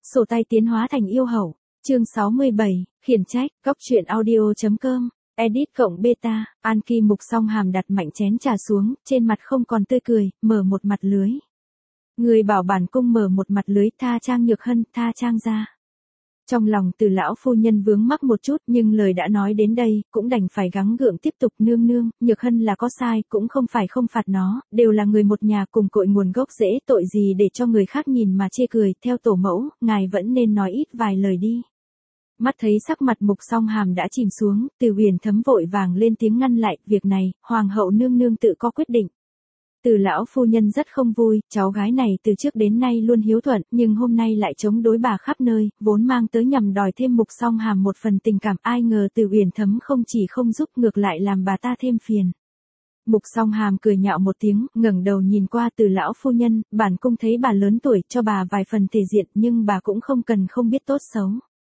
Sổ tay tiến hóa thành yêu hậu. Chương 67, khiển trách, góc truyện audio.com, edit cộng beta, An Kim Mục Song Hàm đặt mạnh chén trà xuống, trên mặt không còn tươi cười, mở một mặt lưới. Người bảo bản cung mở một mặt lưới, tha Trang Nhược Hân, tha Trang gia. Trong lòng Từ lão phu nhân vướng mắc một chút, nhưng lời đã nói đến đây, cũng đành phải gắng gượng tiếp tục. Nương nương, Nhược Hân là có sai, cũng không phải không phạt nó, đều là người một nhà cùng cội nguồn gốc rễ, tội gì để cho người khác nhìn mà chê cười. Theo tổ mẫu, ngài vẫn nên nói ít vài lời đi. Mắt thấy sắc mặt Mục Song Hàm đã chìm xuống, Từ Huyền Thấm vội vàng lên tiếng ngăn lại. Việc này, hoàng hậu nương nương tự có quyết định. Từ lão phu nhân rất không vui, cháu gái này từ trước đến nay luôn hiếu thuận, nhưng hôm nay lại chống đối bà khắp nơi, vốn mang tới nhằm đòi thêm Mục Song Hàm một phần tình cảm. Ai ngờ Từ Huyền Thấm không chỉ không giúp, ngược lại làm bà ta thêm phiền. Mục Song Hàm cười nhạo một tiếng, ngẩng đầu nhìn qua Từ lão phu nhân, bản cung thấy bà lớn tuổi, cho bà vài phần thể diện, nhưng bà cũng không cần không biết tốt xấu.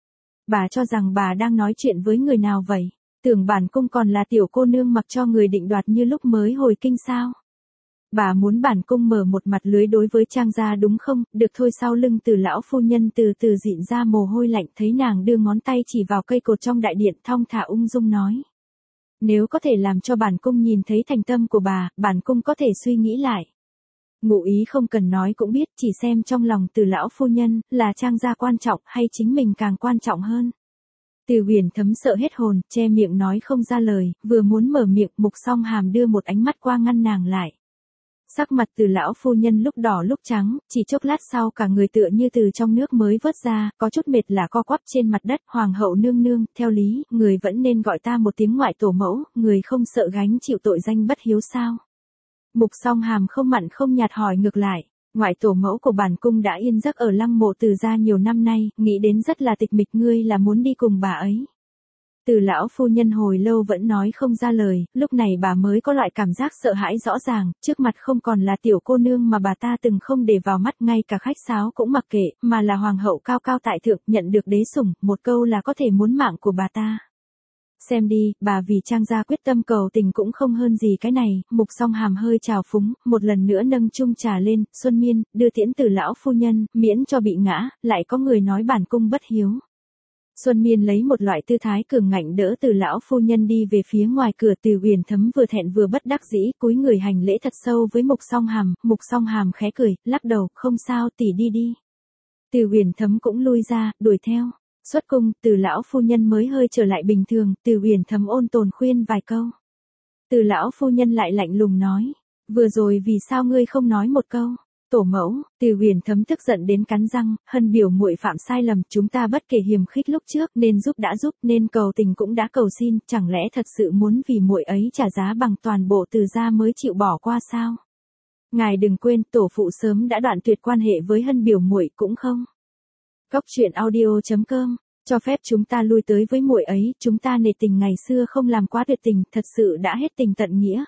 Bà cho rằng bà đang nói chuyện với người nào vậy? Tưởng bản cung còn là tiểu cô nương mặc cho người định đoạt như lúc mới hồi kinh sao? Bà muốn bản cung mở một mặt lưới đối với Trang gia đúng không? Được thôi. Sau lưng Từ lão phu nhân từ từ dịn ra mồ hôi lạnh, thấy nàng đưa ngón tay chỉ vào cây cột trong đại điện, thong thả ung dung nói. Nếu có thể làm cho bản cung nhìn thấy thành tâm của bà, bản cung có thể suy nghĩ lại. Ngụ ý không cần nói cũng biết, chỉ xem trong lòng Từ lão phu nhân, là Trang gia quan trọng hay chính mình càng quan trọng hơn. Từ Huyền Thấm sợ hết hồn, che miệng nói không ra lời, vừa muốn mở miệng, Mục Song Hàm đưa một ánh mắt qua ngăn nàng lại. Sắc mặt Từ lão phu nhân lúc đỏ lúc trắng, chỉ chốc lát sau cả người tựa như từ trong nước mới vớt ra, có chút mệt lả co quắp trên mặt đất. Hoàng hậu nương nương, theo lý, người vẫn nên gọi ta một tiếng ngoại tổ mẫu, người không sợ gánh chịu tội danh bất hiếu sao? Mục Song Hàm không mặn không nhạt hỏi ngược lại. Ngoại tổ mẫu của bản cung đã yên giấc ở lăng mộ Từ gia nhiều năm nay, nghĩ đến rất là tịch mịch, ngươi là muốn đi cùng bà ấy. Từ lão phu nhân hồi lâu vẫn nói không ra lời, lúc này bà mới có loại cảm giác sợ hãi rõ ràng, trước mặt không còn là tiểu cô nương mà bà ta từng không để vào mắt, ngay cả khách sáo cũng mặc kệ, mà là hoàng hậu cao cao tại thượng, nhận được đế sủng, một câu là có thể muốn mạng của bà ta. Xem đi, bà vì Trang gia quyết tâm cầu tình cũng không hơn gì cái này. Mục Song Hàm hơi trào phúng, một lần nữa nâng chung trà lên. Xuân Miên, đưa tiễn Từ lão phu nhân, miễn cho bị ngã, lại có người nói bản cung bất hiếu. Xuân Miên lấy một loại tư thái cường ngạnh đỡ Từ lão phu nhân đi về phía ngoài cửa. Từ Huyền Thấm vừa thẹn vừa bất đắc dĩ, cúi người hành lễ thật sâu với Mục Song Hàm. Mục Song Hàm khẽ cười, lắc đầu, không sao, tỷ đi đi. Từ Huyền Thấm cũng lui ra, đuổi theo. Xuất cung, Từ lão phu nhân mới hơi trở lại bình thường. Từ Huyền Thấm ôn tồn khuyên vài câu. Từ lão phu nhân lại lạnh lùng nói, vừa rồi vì sao ngươi không nói một câu? Tổ mẫu. Từ Huyền Thấm tức giận đến cắn răng, Hân biểu muội phạm sai lầm, chúng ta bất kể hiềm khích lúc trước, nên giúp đã giúp, nên cầu tình cũng đã cầu xin, chẳng lẽ thật sự muốn vì muội ấy trả giá bằng toàn bộ Từ gia mới chịu bỏ qua sao? Ngài đừng quên, tổ phụ sớm đã đoạn tuyệt quan hệ với Hân biểu muội cũng không. Góc truyện audio.com, cho phép chúng ta lui tới với muội ấy, chúng ta nể tình ngày xưa không làm quá tuyệt tình, thật sự đã hết tình tận nghĩa.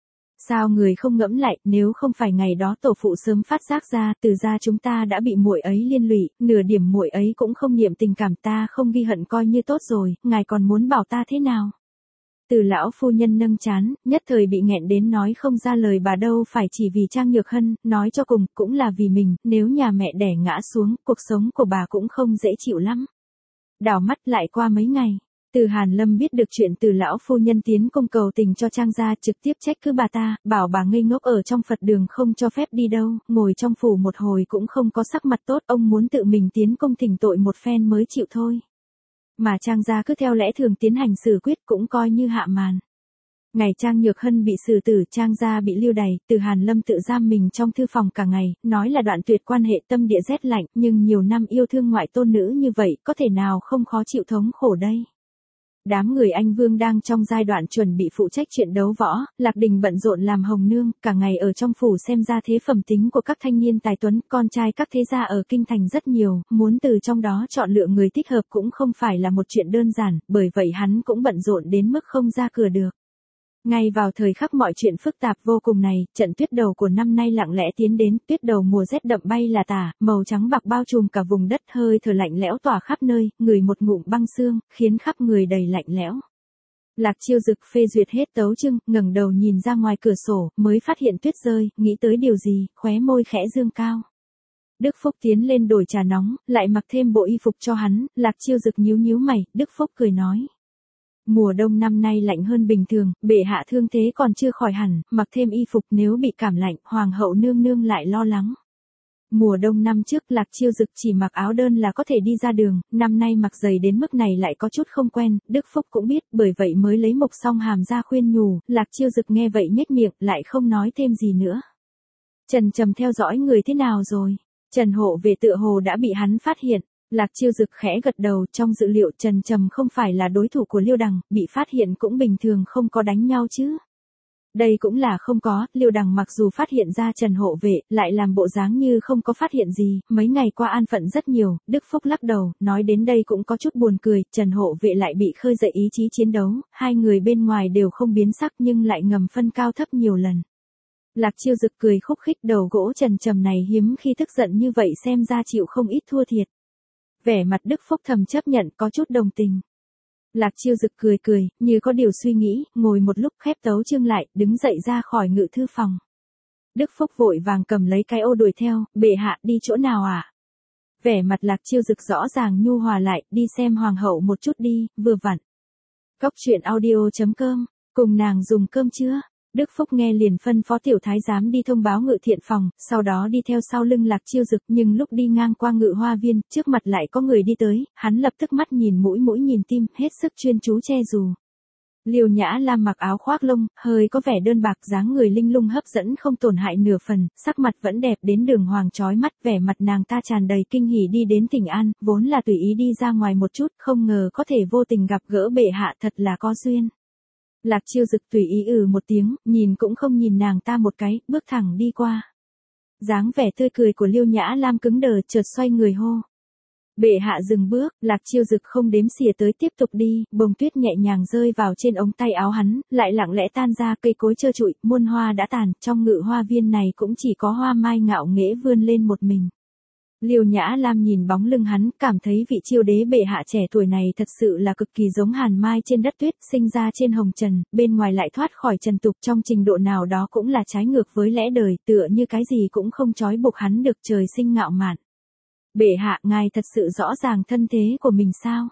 Sao người không ngẫm lại, nếu không phải ngày đó tổ phụ sớm phát giác ra, Từ gia chúng ta đã bị muội ấy liên lụy, nửa điểm muội ấy cũng không niệm tình cảm, ta không ghi hận coi như tốt rồi, ngài còn muốn bảo ta thế nào? Từ lão phu nhân nâng trán, nhất thời bị nghẹn đến nói không ra lời. Bà đâu phải chỉ vì Trang Nhược Hân, nói cho cùng, cũng là vì mình, nếu nhà mẹ đẻ ngã xuống, cuộc sống của bà cũng không dễ chịu lắm. Đảo mắt lại qua mấy ngày. Từ Hàn Lâm biết được chuyện Từ lão phu nhân tiến cung cầu tình cho Trang gia, trực tiếp trách cứ bà ta, bảo bà ngây ngốc ở trong Phật đường không cho phép đi đâu, ngồi trong phủ một hồi cũng không có sắc mặt tốt, ông muốn tự mình tiến cung thỉnh tội một phen mới chịu thôi. Mà Trang gia cứ theo lẽ thường tiến hành xử quyết, cũng coi như hạ màn. Ngày Trang Nhược Hân bị xử tử, Trang gia bị lưu đày, Từ Hàn Lâm tự giam mình trong thư phòng cả ngày, nói là đoạn tuyệt quan hệ, tâm địa rét lạnh, nhưng nhiều năm yêu thương ngoại tôn nữ như vậy, có thể nào không khó chịu thống khổ đây. Đám người Anh Vương đang trong giai đoạn chuẩn bị phụ trách chuyện đấu võ, Lạc Đình bận rộn làm hồng nương, cả ngày ở trong phủ xem ra thế phẩm tính của các thanh niên tài tuấn, con trai các thế gia ở kinh thành rất nhiều, muốn từ trong đó chọn lựa người thích hợp cũng không phải là một chuyện đơn giản, bởi vậy hắn cũng bận rộn đến mức không ra cửa được. Ngay vào thời khắc mọi chuyện phức tạp vô cùng này, trận tuyết đầu của năm nay lặng lẽ tiến đến, tuyết đầu mùa rét đậm bay là tả, màu trắng bạc bao trùm cả vùng đất, hơi thở lạnh lẽo tỏa khắp nơi, người một ngụm băng xương, khiến khắp người đầy lạnh lẽo. Lạc Chiêu Dực phê duyệt hết tấu chương, ngẩng đầu nhìn ra ngoài cửa sổ, mới phát hiện tuyết rơi, nghĩ tới điều gì, khóe môi khẽ dương cao. Đức Phúc tiến lên đổi trà nóng, lại mặc thêm bộ y phục cho hắn, Lạc Chiêu Dực nhíu nhíu mày, Đức Phúc cười nói. Mùa đông năm nay lạnh hơn bình thường, bệ hạ thương thế còn chưa khỏi hẳn, mặc thêm y phục nếu bị cảm lạnh, hoàng hậu nương nương lại lo lắng. Mùa đông năm trước Lạc Chiêu Dực chỉ mặc áo đơn là có thể đi ra đường, năm nay mặc giày đến mức này lại có chút không quen, Đức Phúc cũng biết, bởi vậy mới lấy Mục Song Hàm ra khuyên nhủ, Lạc Chiêu Dực nghe vậy nhếch miệng, lại không nói thêm gì nữa. Trần Trầm theo dõi người thế nào rồi? Trần hộ vệ tựa hồ đã bị hắn phát hiện. Lạc Chiêu Dực khẽ gật đầu, trong dự liệu Trần Trầm không phải là đối thủ của Liêu Đằng, bị phát hiện cũng bình thường, không có đánh nhau chứ. Đây cũng là không có, Liêu Đằng mặc dù phát hiện ra Trần hộ vệ, lại làm bộ dáng như không có phát hiện gì, mấy ngày qua an phận rất nhiều, Đức Phúc lắc đầu, nói đến đây cũng có chút buồn cười, Trần hộ vệ lại bị khơi dậy ý chí chiến đấu, hai người bên ngoài đều không biến sắc nhưng lại ngầm phân cao thấp nhiều lần. Lạc Chiêu Dực cười khúc khích, đầu gỗ Trần Trầm này hiếm khi tức giận như vậy, xem ra chịu không ít thua thiệt. Vẻ mặt Đức Phúc thầm chấp nhận, có chút đồng tình. Lạc Chiêu Dực cười cười, như có điều suy nghĩ, ngồi một lúc khép tấu chương lại, đứng dậy ra khỏi ngự thư phòng. Đức Phúc vội vàng cầm lấy cái ô đuổi theo, bệ hạ đi chỗ nào à? Vẻ mặt Lạc Chiêu Dực rõ ràng nhu hòa lại, đi xem hoàng hậu một chút đi, vừa vặn. Cóc truyện audio.com, cùng nàng dùng cơm chưa? Đức Phúc nghe liền phân phó tiểu thái giám đi thông báo ngự thiện phòng, sau đó đi theo sau lưng Lạc Chiêu Dực, nhưng lúc đi ngang qua ngự hoa viên, trước mặt lại có người đi tới, hắn lập tức mắt nhìn mũi mũi nhìn tim, hết sức chuyên chú che dù. Liêu Nhã Lam mặc áo khoác lông, hơi có vẻ đơn bạc, dáng người linh lung hấp dẫn không tổn hại nửa phần, sắc mặt vẫn đẹp đến đường hoàng chói mắt, vẻ mặt nàng ta tràn đầy kinh hỉ đi đến Thịnh An, vốn là tùy ý đi ra ngoài một chút, không ngờ có thể vô tình gặp gỡ bệ hạ, thật là có duyên. Lạc Chiêu Dực tùy ý một tiếng, nhìn cũng không nhìn nàng ta một cái, bước thẳng đi qua. Dáng vẻ tươi cười của Liêu Nhã Lam cứng đờ, chợt xoay người hô. Bệ hạ dừng bước, Lạc Chiêu Dực không đếm xỉa tới tiếp tục đi, bông tuyết nhẹ nhàng rơi vào trên ống tay áo hắn, lại lặng lẽ tan ra, cây cối trơ trụi, muôn hoa đã tàn, trong ngự hoa viên này cũng chỉ có hoa mai ngạo nghễ vươn lên một mình. Liêu Nhã Lam nhìn bóng lưng hắn, cảm thấy vị chiêu đế bệ hạ trẻ tuổi này thật sự là cực kỳ giống hàn mai trên đất tuyết, sinh ra trên hồng trần, bên ngoài lại thoát khỏi trần tục, trong trình độ nào đó cũng là trái ngược với lẽ đời, tựa như cái gì cũng không trói buộc hắn được, trời sinh ngạo mạn. Bệ hạ, ngài thật sự rõ ràng thân thế của mình sao?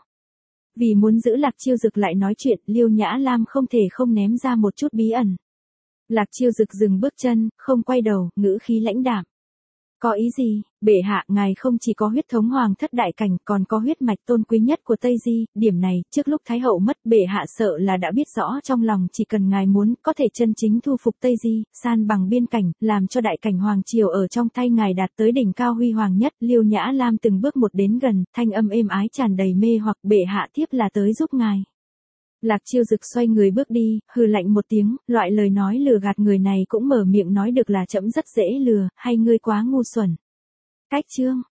Vì muốn giữ Lạc Chiêu Dực lại nói chuyện, Liêu Nhã Lam không thể không ném ra một chút bí ẩn. Lạc Chiêu Dực dừng bước chân, không quay đầu, ngữ khí lãnh đạm. Có ý gì? Bệ hạ, ngài không chỉ có huyết thống hoàng thất đại cảnh, còn có huyết mạch tôn quý nhất của Tây Di, điểm này, trước lúc Thái hậu mất, bệ hạ sợ là đã biết rõ trong lòng, chỉ cần ngài muốn, có thể chân chính thu phục Tây Di, san bằng biên cảnh, làm cho đại cảnh hoàng triều ở trong tay ngài đạt tới đỉnh cao huy hoàng nhất. Liêu Nhã Lam từng bước một đến gần, thanh âm êm ái tràn đầy mê hoặc, bệ hạ tiếp là tới giúp ngài. Lạc Chiêu Dực xoay người bước đi, hừ lạnh một tiếng, loại lời nói lừa gạt người này cũng mở miệng nói được là trẫm rất dễ lừa, hay ngươi quá ngu xuẩn. Cách chương.